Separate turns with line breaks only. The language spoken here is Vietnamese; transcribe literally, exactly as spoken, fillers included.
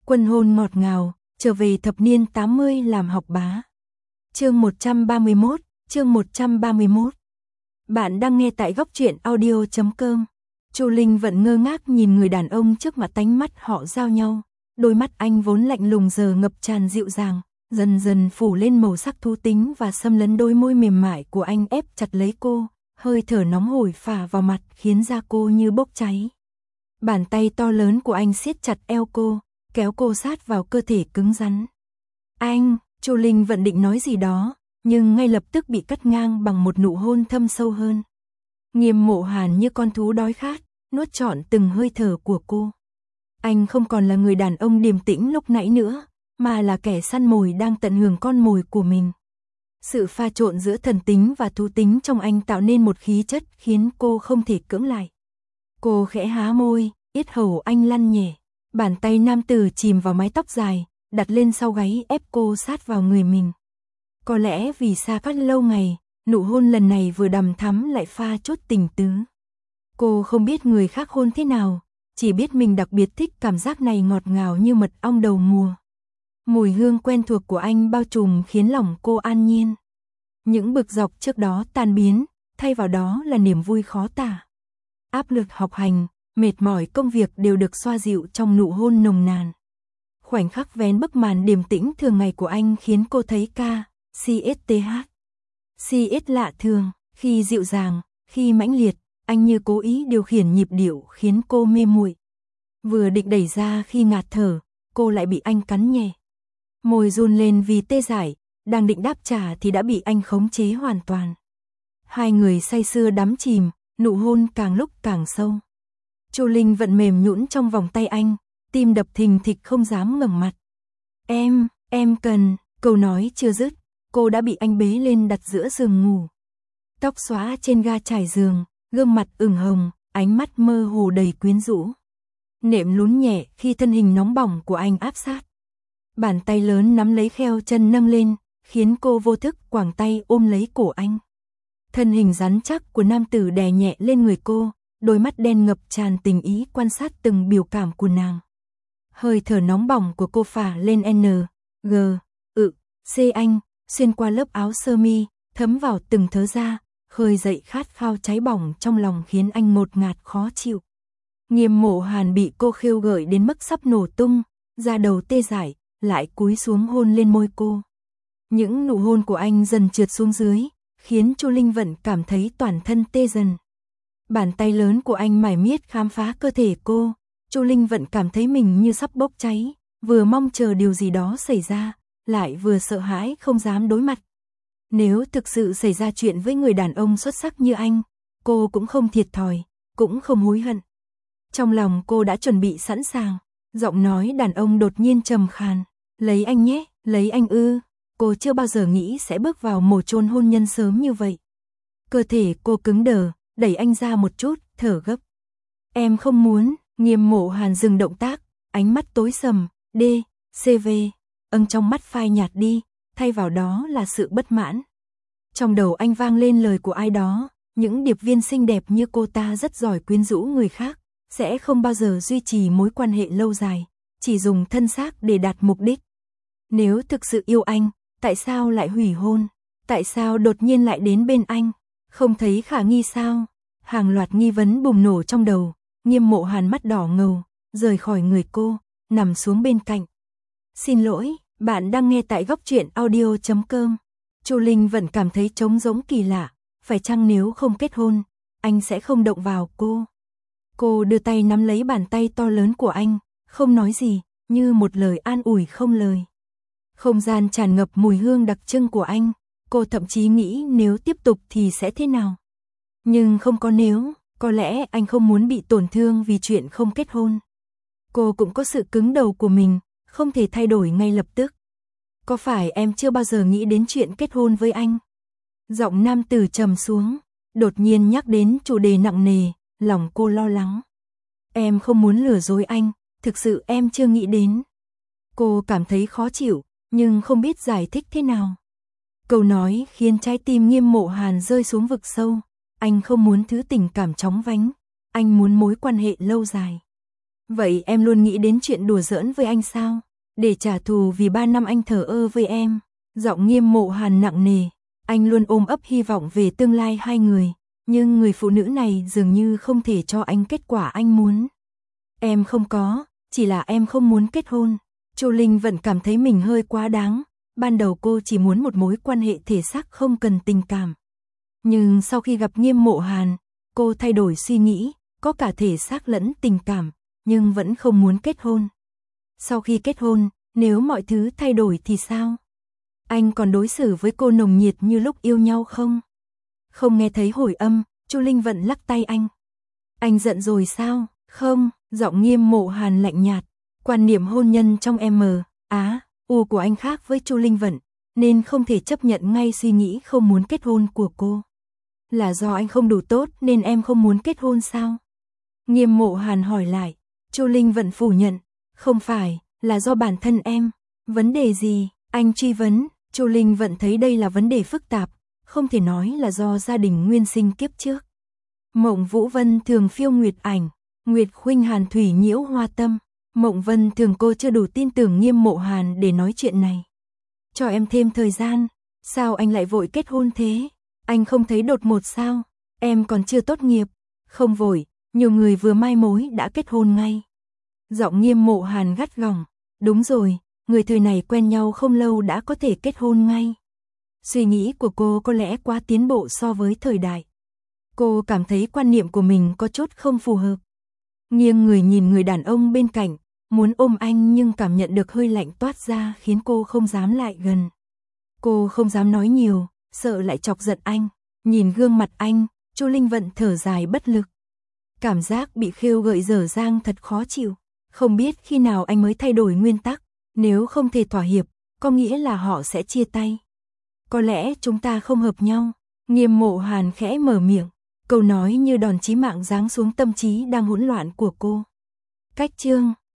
Quân hôn ngọt ngào, trở về thập niên tám mươi làm học bá. Chương một trăm ba mươi mốt, chương một trăm ba mươi mốt. Bạn đang nghe tại góc truyện audio chấm com. Chu Linh vẫn ngơ ngác nhìn người đàn ông trước mặt, tánh mắt họ giao nhau. Đôi mắt anh vốn lạnh lùng giờ ngập tràn dịu dàng, dần dần phủ lên màu sắc thú tính và xâm lấn đôi môi mềm mại của anh, ép chặt lấy cô, hơi thở nóng hổi phả vào mặt khiến da cô như bốc cháy. Bàn tay to lớn của anh siết chặt eo cô, kéo cô sát vào cơ thể cứng rắn. Anh, Chu Linh vẫn định nói gì đó, nhưng ngay lập tức bị cắt ngang bằng một nụ hôn thâm sâu hơn. Nghiêm Mộ Hàn như con thú đói khát, nuốt trọn từng hơi thở của cô. Anh không còn là người đàn ông điềm tĩnh lúc nãy nữa, mà là kẻ săn mồi đang tận hưởng con mồi của mình. Sự pha trộn giữa thần tính và thú tính trong anh tạo nên một khí chất khiến cô không thể cưỡng lại. Cô khẽ há môi, yết hầu anh lăn nhẹ. Bàn tay nam tử chìm vào mái tóc dài, đặt lên sau gáy ép cô sát vào người mình. Có lẽ vì xa cách lâu ngày, nụ hôn lần này vừa đằm thắm lại pha chút tình tứ. Cô không biết người khác hôn thế nào, chỉ biết mình đặc biệt thích cảm giác này, ngọt ngào như mật ong đầu mùa. Mùi hương quen thuộc của anh bao trùm khiến lòng cô an nhiên. Những bực dọc trước đó tan biến, thay vào đó là niềm vui khó tả. Áp lực học hành, mệt mỏi công việc đều được xoa dịu trong nụ hôn nồng nàn. Khoảnh khắc vén bức màn điềm tĩnh thường ngày của anh khiến cô thấy ca, xê ét tê hát. xê ét lạ thường, khi dịu dàng, khi mãnh liệt, anh như cố ý điều khiển nhịp điệu khiến cô mê muội. Vừa định đẩy ra khi ngạt thở, cô lại bị anh cắn nhẹ. Môi run lên vì tê dại, đang định đáp trả thì đã bị anh khống chế hoàn toàn. Hai người say sưa đắm chìm, nụ hôn càng lúc càng sâu. Chu Linh vẫn mềm nhũn trong vòng tay anh, tim đập thình thịch không dám ngẩng mặt. Em, em cần, câu nói chưa dứt, cô đã bị anh bế lên đặt giữa giường ngủ. Tóc xõa trên ga trải giường, gương mặt ửng hồng, ánh mắt mơ hồ đầy quyến rũ. Nệm lún nhẹ khi thân hình nóng bỏng của anh áp sát. Bàn tay lớn nắm lấy kheo chân nâng lên, khiến cô vô thức quàng tay ôm lấy cổ anh. Thân hình rắn chắc của nam tử đè nhẹ lên người cô, đôi mắt đen ngập tràn tình ý quan sát từng biểu cảm của nàng. Hơi thở nóng bỏng của cô phả lên N, G, ự, C anh, xuyên qua lớp áo sơ mi, thấm vào từng thớ da, khơi dậy khát khao cháy bỏng trong lòng khiến anh ngột ngạt khó chịu. Nghiêm Mộ Hàn bị cô khêu gợi đến mức sắp nổ tung, da đầu tê dại, lại cúi xuống hôn lên môi cô. Những nụ hôn của anh dần trượt xuống dưới, khiến Chu Linh vẫn cảm thấy toàn thân tê dần. Bàn tay lớn của anh mải miết khám phá cơ thể cô, Chu Linh vẫn cảm thấy mình như sắp bốc cháy, vừa mong chờ điều gì đó xảy ra, lại vừa sợ hãi không dám đối mặt. Nếu thực sự xảy ra chuyện với người đàn ông xuất sắc như anh, cô cũng không thiệt thòi, cũng không hối hận. Trong lòng cô đã chuẩn bị sẵn sàng, giọng nói đàn ông đột nhiên trầm khàn, lấy anh nhé, lấy anh ư. Cô chưa bao giờ nghĩ sẽ bước vào mồ chôn hôn nhân sớm như vậy. Cơ thể cô cứng đờ, đẩy anh ra một chút, thở gấp. Em không muốn. Nghiêm Mộ Hàn dừng động tác, ánh mắt tối sầm, D, C V, âng trong mắt phai nhạt đi, thay vào đó là sự bất mãn. Trong đầu anh vang lên lời của ai đó, những điệp viên xinh đẹp như cô ta rất giỏi quyến rũ người khác, sẽ không bao giờ duy trì mối quan hệ lâu dài, chỉ dùng thân xác để đạt mục đích. Nếu thực sự yêu anh, tại sao lại hủy hôn? Tại sao đột nhiên lại đến bên anh? Không thấy khả nghi sao? Hàng loạt nghi vấn bùng nổ trong đầu. Nghiêm Mộ Hàn mắt đỏ ngầu, rời khỏi người cô, nằm xuống bên cạnh. Xin lỗi, bạn đang nghe tại góc truyện audio chấm com. Chu Linh vẫn cảm thấy trống rỗng kỳ lạ, phải chăng nếu không kết hôn, anh sẽ không động vào cô. Cô đưa tay nắm lấy bàn tay to lớn của anh, không nói gì, như một lời an ủi không lời. Không gian tràn ngập mùi hương đặc trưng của anh, cô thậm chí nghĩ nếu tiếp tục thì sẽ thế nào. Nhưng không có nếu. Có lẽ anh không muốn bị tổn thương vì chuyện không kết hôn. Cô cũng có sự cứng đầu của mình, không thể thay đổi ngay lập tức. Có phải em chưa bao giờ nghĩ đến chuyện kết hôn với anh? Giọng nam tử trầm xuống, đột nhiên nhắc đến chủ đề nặng nề, lòng cô lo lắng. Em không muốn lừa dối anh, thực sự em chưa nghĩ đến. Cô cảm thấy khó chịu, nhưng không biết giải thích thế nào. Câu nói khiến trái tim Nghiêm Mộ Hàn rơi xuống vực sâu. Anh không muốn thứ tình cảm chóng vánh, anh muốn mối quan hệ lâu dài. Vậy em luôn nghĩ đến chuyện đùa giỡn với anh sao? Để trả thù vì ba năm anh thờ ơ với em. Giọng Nghiêm Mộ Hàn nặng nề. Anh luôn ôm ấp hy vọng về tương lai hai người. Nhưng người phụ nữ này dường như không thể cho anh kết quả anh muốn. Em không có, chỉ là em không muốn kết hôn. Chu Linh vẫn cảm thấy mình hơi quá đáng. Ban đầu cô chỉ muốn một mối quan hệ thể xác không cần tình cảm. Nhưng sau khi gặp Nghiêm Mộ Hàn, cô thay đổi suy nghĩ, có cả thể xác lẫn tình cảm, nhưng vẫn không muốn kết hôn. Sau khi kết hôn, nếu mọi thứ thay đổi thì sao? Anh còn đối xử với cô nồng nhiệt như lúc yêu nhau không? Không nghe thấy hồi âm, Chu Linh Vận lắc tay anh. Anh giận rồi sao? Không, giọng Nghiêm Mộ Hàn lạnh nhạt. Quan niệm hôn nhân trong M, Á, U của anh khác với Chu Linh Vận, nên không thể chấp nhận ngay suy nghĩ không muốn kết hôn của cô. Là do anh không đủ tốt nên em không muốn kết hôn sao? Nghiêm Mộ Hàn hỏi lại. Chu Linh Vận phủ nhận. Không phải, là do bản thân em. Vấn đề gì? Anh truy vấn. Chu Linh Vận thấy đây là vấn đề phức tạp, không thể nói là do gia đình nguyên sinh kiếp trước. Mộng Vũ Vân thường phiêu nguyệt ảnh, Nguyệt khuynh Hàn thủy nhiễu hoa tâm. Mộng Vân thường cô chưa đủ tin tưởng Nghiêm Mộ Hàn để nói chuyện này. Cho em thêm thời gian. Sao anh lại vội kết hôn thế? Anh không thấy đột ngột sao? Em còn chưa tốt nghiệp. Không vội, nhiều người vừa mai mối đã kết hôn ngay. Giọng Nghiêm Mộ Hàn gắt gỏng. Đúng rồi, người thời này quen nhau không lâu đã có thể kết hôn ngay. Suy nghĩ của cô có lẽ quá tiến bộ so với thời đại. Cô cảm thấy quan niệm của mình có chút không phù hợp. Nghiêng người nhìn người đàn ông bên cạnh, muốn ôm anh nhưng cảm nhận được hơi lạnh toát ra khiến cô không dám lại gần. Cô không dám nói nhiều, sợ lại chọc giận anh. Nhìn gương mặt anh, Chu Linh Vận thở dài bất lực. Cảm giác bị khêu gợi dở dang thật khó chịu. Không biết khi nào anh mới thay đổi nguyên tắc. Nếu không thể thỏa hiệp, có nghĩa là họ sẽ chia tay. Có lẽ chúng ta không hợp nhau. Nghiêm Mộ Hàn khẽ mở miệng. Câu nói như đòn chí mạng giáng xuống tâm trí đang hỗn loạn của cô. Cách chương